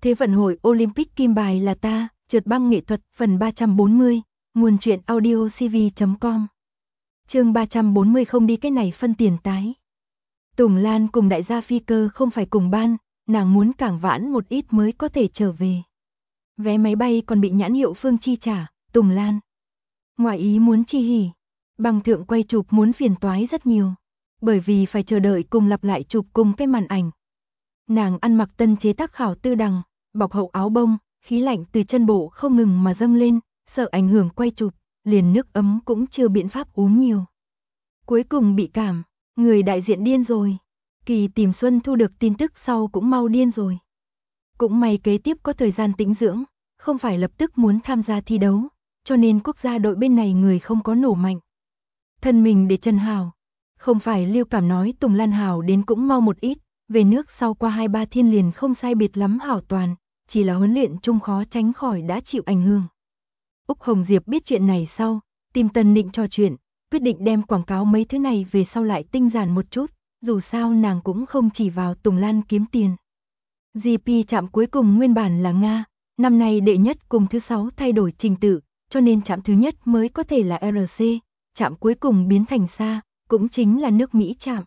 Thế vận hội Olympic kim bài là ta, trượt băng nghệ thuật phần 340, nguồn truyện audiocv.com. Chương 340 không đi cái này phân tiền tái. Tùng Lan cùng đại gia phi cơ không phải cùng ban, nàng muốn cảng vãn một ít mới có thể trở về. Vé máy bay còn bị nhãn hiệu Phương chi trả, Tùng Lan ngoài ý muốn chi hỉ. Bằng thượng quay chụp muốn phiền toái rất nhiều, bởi vì phải chờ đợi cùng lặp lại chụp cùng cái màn ảnh. Nàng ăn mặc tân chế tác khảo tư đằng, bọc hậu áo bông, khí lạnh từ chân bộ không ngừng mà dâng lên, sợ ảnh hưởng quay chụp, liền nước ấm cũng chưa biện pháp uống nhiều. Cuối cùng bị cảm, người đại diện điên rồi. Kỳ Tìm Xuân thu được tin tức sau cũng mau điên rồi. Cũng may kế tiếp có thời gian tĩnh dưỡng, không phải lập tức muốn tham gia thi đấu, cho nên quốc gia đội bên này người không có nổ mạnh. Thân mình để Trần Hào, không phải Lưu Cảm nói Tùng Lan hảo đến cũng mau một ít, về nước sau qua 2-3 thiên liền không sai biệt lắm hảo toàn, chỉ là huấn luyện chung khó tránh khỏi đã chịu ảnh hưởng. Úc Hồng Diệp biết chuyện này sau, tìm Tần Nịnh trò chuyện, quyết định đem quảng cáo mấy thứ này về sau lại tinh giản một chút, dù sao nàng cũng không chỉ vào Tùng Lan kiếm tiền. GP trạm cuối cùng nguyên bản là Nga, năm nay đệ nhất cùng thứ 6 thay đổi trình tự, cho nên trạm thứ nhất mới có thể là RC, trạm cuối cùng biến thành Sa, cũng chính là nước Mỹ trạm.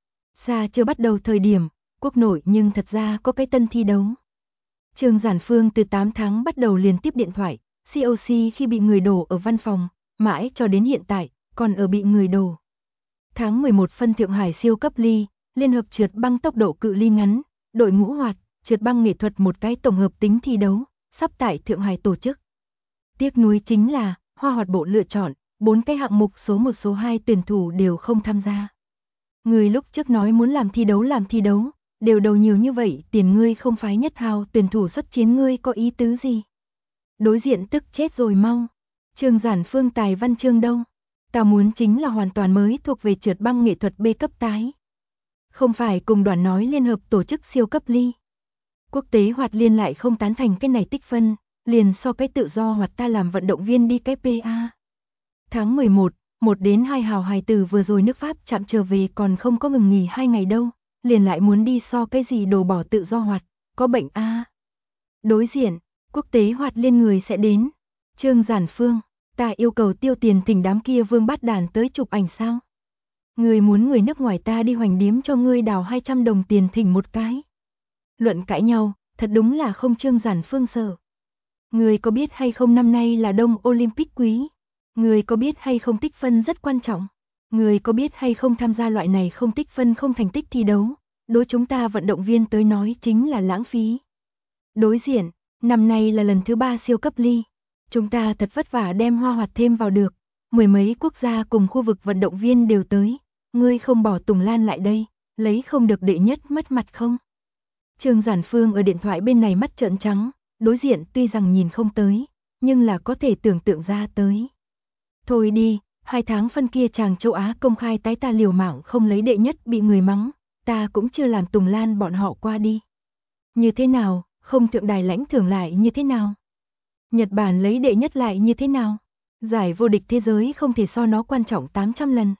Sa chưa bắt đầu thời điểm, quốc nội nhưng thật ra có cái tân thi đấu. Trương Giản Phương từ 8 tháng bắt đầu liền tiếp điện thoại, COC khi bị người đổ ở văn phòng, mãi cho đến hiện tại, còn ở bị người đổ. Tháng 11 phân Thượng Hải siêu cấp ly, liên hợp trượt băng tốc độ cự ly ngắn, đội ngũ hoạt, trượt băng nghệ thuật một cái tổng hợp tính thi đấu, sắp tại Thượng Hải tổ chức. Tiếc nuối chính là, Hoa Hoạt bộ lựa chọn, 4 cái hạng mục số 1 số 2 tuyển thủ đều không tham gia. Người lúc trước nói muốn làm thi đấu, đều đầu nhiều như vậy, tiền ngươi không phái nhất hào tuyển thủ xuất chiến ngươi có ý tứ gì? Đối diện tức chết rồi mau. Trương Giản Phương tài văn chương đâu? Ta muốn chính là hoàn toàn mới thuộc về trượt băng nghệ thuật B cấp tái. Không phải cùng đoàn nói liên hợp tổ chức siêu cấp ly. Quốc tế hoạt liên lại không tán thành cái này tích phân, liền so cái tự do hoạt ta làm vận động viên đi cái PA. Tháng 11, 1 đến 2 hào hài tử vừa rồi nước Pháp chạm trở về còn không có ngừng nghỉ 2 ngày đâu, liền lại muốn đi so cái gì đồ bỏ tự do hoạt, có bệnh a. Đối diện, quốc tế hoạt liên người sẽ đến. Trương Giản Phương, ta yêu cầu tiêu tiền thỉnh đám kia vương bát đàn tới chụp ảnh sao? Người muốn người nước ngoài ta đi hoành điếm cho ngươi đào 200 đồng tiền thỉnh một cái. Luận cãi nhau, thật đúng là không Trương Giản Phương sợ. Người có biết hay không năm nay là Đông Olympic quý? Người có biết hay không tích phân rất quan trọng? Người có biết hay không tham gia loại này không tích phân không thành tích thi đấu? Đối chúng ta vận động viên tới nói chính là lãng phí. Đối diện, năm nay là lần thứ 3 siêu cấp ly. Chúng ta thật vất vả đem Hoa Hoạt thêm vào được. Mười mấy quốc gia cùng khu vực vận động viên đều tới. Ngươi không bỏ Tùng Lan lại đây, lấy không được đệ nhất mất mặt không? Trương Giản Phương ở điện thoại bên này mắt trợn trắng, đối diện tuy rằng nhìn không tới, nhưng là có thể tưởng tượng ra tới. Thôi đi, 2 tháng phân kia chàng châu Á công khai tái ta liều mạng không lấy đệ nhất bị người mắng, ta cũng chưa làm Tùng Lan bọn họ qua đi. Như thế nào, không thượng đài lãnh thưởng lại như thế nào? Nhật Bản lấy đệ nhất lại như thế nào? Giải vô địch thế giới không thể so nó quan trọng 800 lần.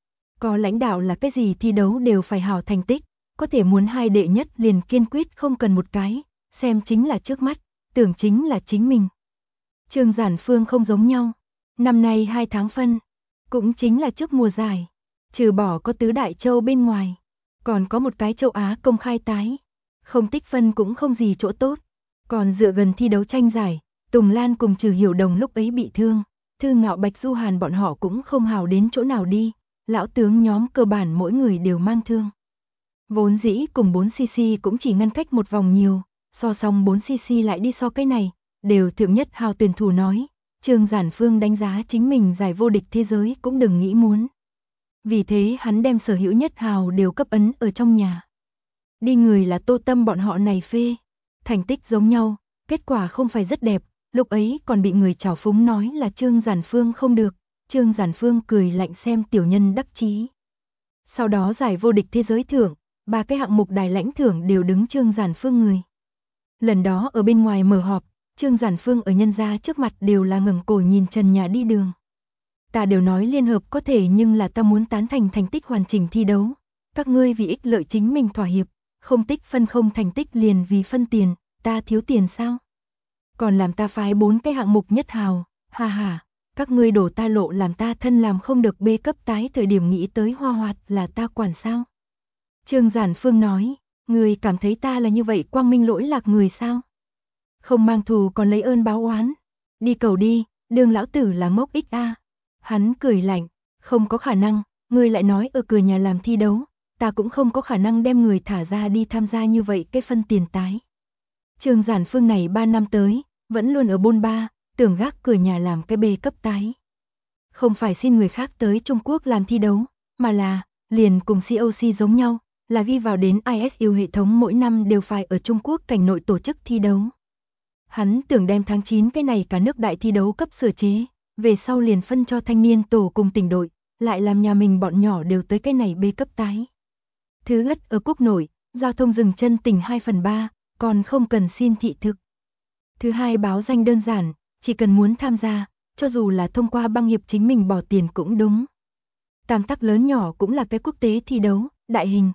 Có lãnh đạo là cái gì thi đấu đều phải hảo thành tích, có thể muốn 2 đệ nhất liền kiên quyết không cần một cái, xem chính là trước mắt, tưởng chính là chính mình. Trương Giản Phương không giống nhau, năm nay 2 tháng phân, cũng chính là trước mùa giải, trừ bỏ có tứ đại châu bên ngoài, còn có một cái châu Á công khai tái, không tích phân cũng không gì chỗ tốt, còn dựa gần thi đấu tranh giải, Tùng Lan cùng Trừ Hiểu Đồng lúc ấy bị thương, Thư Ngạo Bạch Du Hàn bọn họ cũng không hào đến chỗ nào đi, lão tướng nhóm cơ bản mỗi người đều mang thương. Vốn dĩ cùng 4cc cũng chỉ ngăn cách một vòng nhiều, so xong 4cc lại đi so cái này, đều thượng nhất hào tuyển thủ nói, Trương Giản Phương đánh giá chính mình giải vô địch thế giới cũng đừng nghĩ muốn. Vì thế hắn đem sở hữu nhất hào đều cấp ấn ở trong nhà. Đi người là Tô Tâm bọn họ này phê, thành tích giống nhau, kết quả không phải rất đẹp, lúc ấy còn bị người trào phúng nói là Trương Giản Phương không được, Trương Giản Phương cười lạnh xem tiểu nhân đắc chí. Sau đó giải vô địch thế giới thưởng, 3 cái hạng mục đài lãnh thưởng đều đứng Trương Giản Phương người. Lần đó ở bên ngoài mở họp, Trương Giản Phương ở nhân gia trước mặt đều là ngẩng cổ nhìn trần nhà đi đường. Ta đều nói liên hợp có thể nhưng là ta muốn tán thành thành tích hoàn chỉnh thi đấu. Các ngươi vì ích lợi chính mình thỏa hiệp, không tích phân không thành tích liền vì phân tiền, ta thiếu tiền sao? Còn làm ta phái 4 cái hạng mục nhất hào, ha ha, các ngươi đổ ta lộ làm ta thân làm không được B cấp tái thời điểm nghĩ tới Hoa Hoạt là ta quản sao? Trương Giản Phương nói, người cảm thấy ta là như vậy quang minh lỗi lạc người sao? Không mang thù còn lấy ơn báo oán. Đi cầu đi, đường lão tử là ngốc ích a. Hắn cười lạnh, không có khả năng, ngươi lại nói ở cửa nhà làm thi đấu, ta cũng không có khả năng đem người thả ra đi tham gia như vậy cái phân tiền tái. Trương Giản Phương này 3 năm tới, vẫn luôn ở bôn ba, tưởng gác cửa nhà làm cái B cấp tái. Không phải xin người khác tới Trung Quốc làm thi đấu, mà là, liền cùng COC giống nhau, là ghi vào đến ISU hệ thống mỗi năm đều phải ở Trung Quốc cảnh nội tổ chức thi đấu. Hắn tưởng đem tháng 9 cái này cả nước đại thi đấu cấp sửa chế, về sau liền phân cho thanh niên tổ cùng tỉnh đội, lại làm nhà mình bọn nhỏ đều tới cái này B cấp tái. Thứ nhất ở quốc nội, giao thông dừng chân tỉnh 2/3, còn không cần xin thị thực. Thứ hai báo danh đơn giản, chỉ cần muốn tham gia, cho dù là thông qua băng hiệp chính mình bỏ tiền cũng đúng. Tam tắc lớn nhỏ cũng là cái quốc tế thi đấu, đại hình.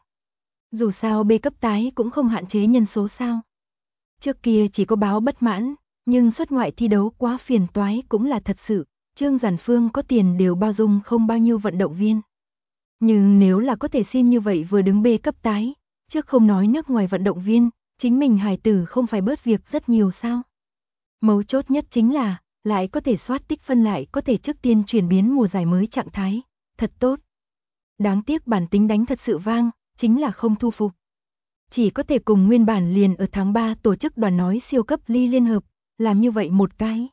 Dù sao B cấp tái cũng không hạn chế nhân số sao. Trước kia chỉ có báo bất mãn, nhưng xuất ngoại thi đấu quá phiền toái cũng là thật sự, Trương Giản Phương có tiền đều bao dung không bao nhiêu vận động viên. Nhưng nếu là có thể xin như vậy vừa đứng B cấp tái, trước không nói nước ngoài vận động viên, chính mình hài tử không phải bớt việc rất nhiều sao. Mấu chốt nhất chính là, lại có thể soát tích phân lại có thể trước tiên chuyển biến mùa giải mới trạng thái, thật tốt. Đáng tiếc bản tính đánh thật sự vang, chính là không thu phục. Chỉ có thể cùng nguyên bản liền ở tháng 3 tổ chức đoàn nói siêu cấp ly liên hợp, làm như vậy một cái.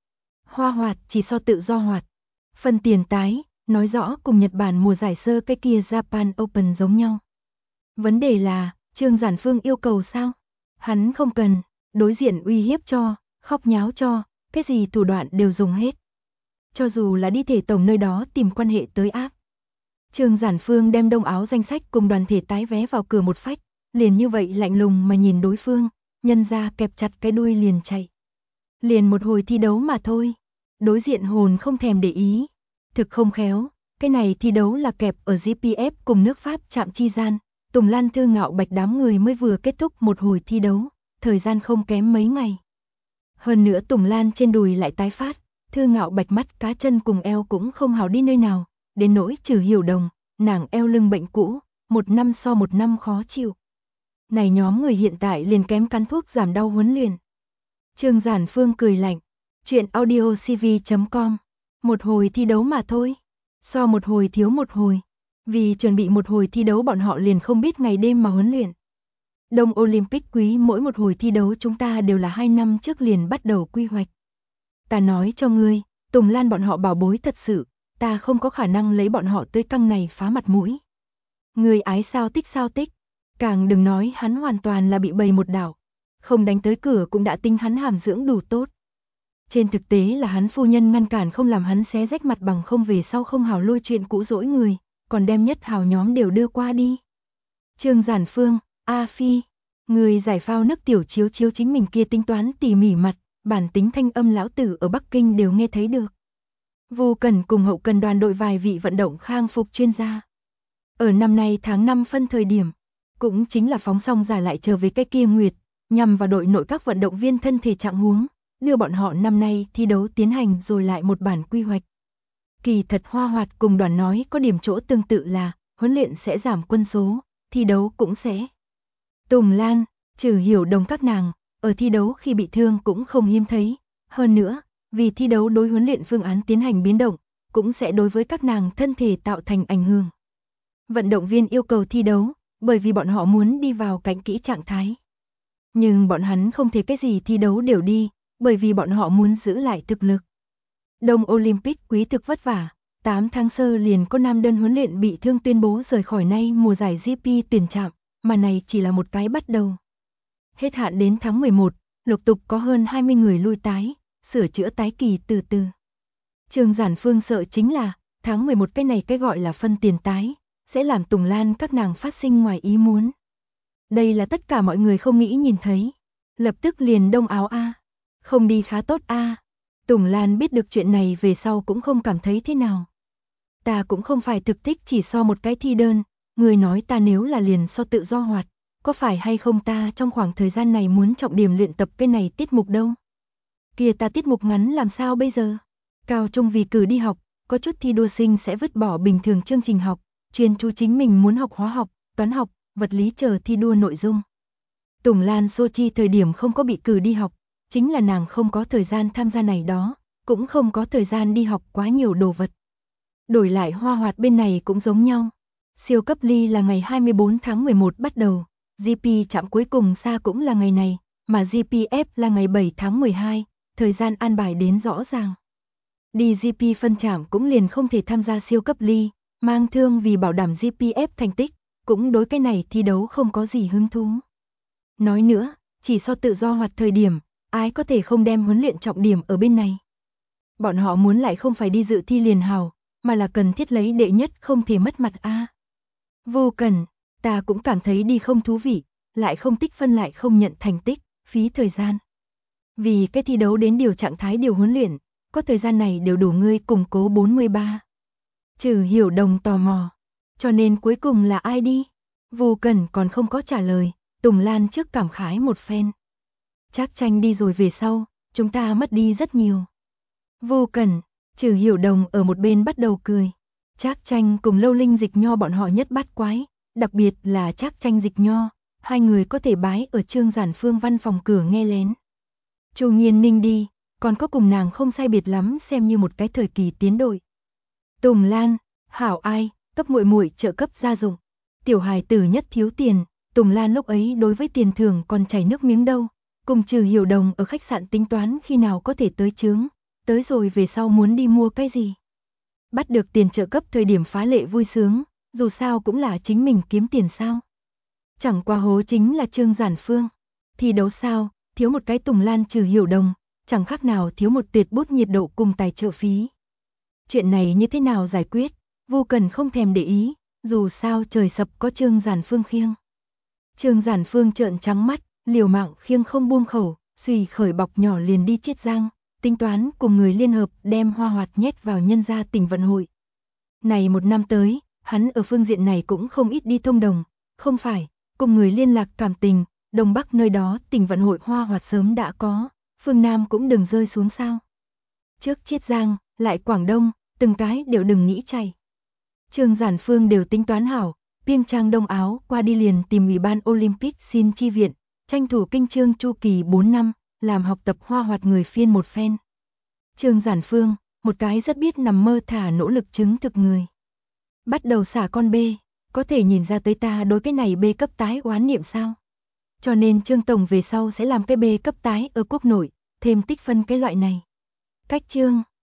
Hoa Hoạt chỉ so tự do hoạt. Phân tiền tái, nói rõ cùng Nhật Bản mùa giải sơ cái kia Japan Open giống nhau. Vấn đề là, Trương Giản Phương yêu cầu sao? Hắn không cần, đối diện uy hiếp cho, khóc nháo cho, cái gì thủ đoạn đều dùng hết. Cho dù là đi thể tổng nơi đó tìm quan hệ tới áp. Trương Giản Phương đem đông áo danh sách cùng đoàn thể tái vé vào cửa một phách, liền như vậy lạnh lùng mà nhìn đối phương, nhân ra kẹp chặt cái đuôi liền chạy. Liền một hồi thi đấu mà thôi. Đối diện hồn không thèm để ý. Thực không khéo, cái này thi đấu là kẹp ở GPF cùng nước Pháp chạm chi gian. Tùng Lan Thư Ngạo Bạch đám người mới vừa kết thúc một hồi thi đấu, thời gian không kém mấy ngày. Hơn nữa Tùng Lan trên đùi lại tái phát, Thư Ngạo Bạch mắt cá chân cùng eo cũng không hào đi nơi nào, đến nỗi Trừ Hiểu Đồng, nàng eo lưng bệnh cũ, một năm so một năm khó chịu. Này nhóm người hiện tại liền kém cắn thuốc giảm đau huấn luyện. Trương Giản Phương cười lạnh, chuyện audiocv.com, một hồi thi đấu mà thôi, so một hồi thiếu một hồi, vì chuẩn bị một hồi thi đấu bọn họ liền không biết ngày đêm mà huấn luyện. Đông Olympic quý mỗi một hồi thi đấu chúng ta đều là 2 năm trước liền bắt đầu quy hoạch. Ta nói cho ngươi, Tùng Lan bọn họ bảo bối thật sự, ta không có khả năng lấy bọn họ tươi căng này phá mặt mũi. Ngươi ái sao tích, càng đừng nói hắn hoàn toàn là bị bầy một đảo. Không đánh tới cửa cũng đã tính hắn hàm dưỡng đủ tốt. Trên thực tế là hắn phu nhân ngăn cản không làm hắn xé rách mặt bằng không về sau không hào lôi chuyện cũ dỗi người, còn đem nhất hào nhóm đều đưa qua đi. Trương Giản Phương, A Phi, người giải phao nước tiểu chiếu chiếu chính mình kia tính toán tỉ mỉ mặt, bản tính thanh âm lão tử ở Bắc Kinh đều nghe thấy được. Vô Cần cùng hậu cần đoàn đội vài vị vận động khang phục chuyên gia. Ở năm nay tháng 5 phân thời điểm, cũng chính là phóng xong giả lại trở về cái kia nguyệt, nhằm vào đội nội các vận động viên thân thể trạng huống, đưa bọn họ năm nay thi đấu tiến hành rồi lại một bản quy hoạch. Kỳ thật Hoa Hoạt cùng đoàn nói có điểm chỗ tương tự là, huấn luyện sẽ giảm quân số, thi đấu cũng sẽ. Tùng Lan, Trừ Hiểu Đồng các nàng, ở thi đấu khi bị thương cũng không hiếm thấy, hơn nữa, vì thi đấu đối huấn luyện phương án tiến hành biến động, cũng sẽ đối với các nàng thân thể tạo thành ảnh hưởng. Vận động viên yêu cầu thi đấu, bởi vì bọn họ muốn đi vào cảnh kỹ trạng thái. Nhưng bọn hắn không thể cái gì thi đấu đều đi, bởi vì bọn họ muốn giữ lại thực lực. Đông Olympic quý thực vất vả, 8 tháng sơ liền có nam đơn huấn luyện bị thương tuyên bố rời khỏi nay mùa giải GP tuyển chạm, mà này chỉ là một cái bắt đầu. Hết hạn đến tháng 11, lục tục có hơn 20 người lui tái, sửa chữa tái kỳ từ từ. Trương Giản Phương sợ chính là, tháng 11 cái này cái gọi là phân tiền tái, sẽ làm Tùng Lan các nàng phát sinh ngoài ý muốn. Đây là tất cả mọi người không nghĩ nhìn thấy. Lập tức liền đông áo A. Không đi khá tốt A. Tùng Lan biết được chuyện này về sau cũng không cảm thấy thế nào. Ta cũng không phải thực thích chỉ so một cái thi đơn, người nói ta nếu là liền so tự do hoạt, có phải hay không ta trong khoảng thời gian này muốn trọng điểm luyện tập cái này tiết mục đâu. Kìa ta tiết mục ngắn làm sao bây giờ? Cao trung vì cử đi học, có chút thi đua sinh sẽ vứt bỏ bình thường chương trình học, chuyên chú chính mình muốn học hóa học, toán học, vật lý chờ thi đua nội dung. Tùng Lan Sochi thời điểm không có bị cử đi học, chính là nàng không có thời gian tham gia này đó, cũng không có thời gian đi học quá nhiều đồ vật. Đổi lại Hoa Hoạt bên này cũng giống nhau. Siêu cấp ly là ngày 24 tháng 11 bắt đầu, GP chạm cuối cùng xa cũng là ngày này, mà GPF là ngày 7 tháng 12, thời gian an bài đến rõ ràng. Đi GP phân chạm cũng liền không thể tham gia siêu cấp ly, mang thương vì bảo đảm GPF thành tích, cũng đối cái này thi đấu không có gì hứng thú. Nói nữa, chỉ so tự do hoạt thời điểm, ai có thể không đem huấn luyện trọng điểm ở bên này. Bọn họ muốn lại không phải đi dự thi liền hào, mà là cần thiết lấy đệ nhất không thể mất mặt a. Vô cần, ta cũng cảm thấy đi không thú vị, lại không tích phân lại không nhận thành tích, phí thời gian. Vì cái thi đấu đến điều trạng thái điều huấn luyện, có thời gian này đều đủ ngươi củng cố 43. Trừ Hiểu Đồng tò mò, cho nên cuối cùng là ai đi? Vô cần còn không có trả lời, Tùng Lan trước cảm khái một phen. Trác Tranh đi rồi về sau, chúng ta mất đi rất nhiều. Vô cần, Trừ Hiểu Đồng ở một bên bắt đầu cười. Trác Tranh cùng Lâu Linh Dịch Nho bọn họ nhất bát quái, đặc biệt là Trác Tranh Dịch Nho, hai người có thể bái ở Trương Giản Phương văn phòng cửa nghe lén. Chu Nghiên Ninh đi, còn có cùng nàng không sai biệt lắm xem như một cái thời kỳ tiến đội. Tùng Lan, hảo ai, cấp muội muội trợ cấp gia dụng. Tiểu hài tử nhất thiếu tiền, Tùng Lan lúc ấy đối với tiền thưởng còn chảy nước miếng đâu, cùng Trừ Hiểu Đồng ở khách sạn tính toán khi nào có thể tới chướng, tới rồi về sau muốn đi mua cái gì. Bắt được tiền trợ cấp thời điểm phá lệ vui sướng, dù sao cũng là chính mình kiếm tiền sao. Chẳng qua hố chính là Trương Giản Phương. Thi đấu sao, thiếu một cái Tùng Lan Trừ Hiểu Đồng, chẳng khác nào thiếu một tuyệt bút nhiệt độ cùng tài trợ phí. Chuyện này như thế nào giải quyết, Vô Cần không thèm để ý, dù sao trời sập có Trương Giản Phương khiêng. Trương Giản Phương trợn trắng mắt, liều mạng khiêng không buông khẩu, xùy khởi bọc nhỏ liền đi Chiết Giang, tính toán cùng người liên hợp đem Hoa Hoạt nhét vào nhân gia tỉnh vận hội. Này một năm tới, hắn ở phương diện này cũng không ít đi thông đồng, không phải, cùng người liên lạc cảm tình, Đông Bắc nơi đó tỉnh vận hội Hoa Hoạt sớm đã có, phương Nam cũng đừng rơi xuống sao. Trước Chiết Giang, lại Quảng Đông, từng cái đều đừng nghĩ chạy. Trương Giản Phương đều tính toán hảo, biên trang đông áo qua đi liền tìm Ủy ban Olympic xin chi viện, tranh thủ kinh chương chu kỳ 4 năm, làm học tập Hoa Hoạt người phiên một phen. Trương Giản Phương, một cái rất biết nằm mơ thả nỗ lực chứng thực người. Bắt đầu xả con bê, có thể nhìn ra tới ta đối cái này bê cấp tái oán niệm sao. Cho nên Trương Tổng về sau sẽ làm cái bê cấp tái ở quốc nội, thêm tích phân cái loại này. Cách Trương,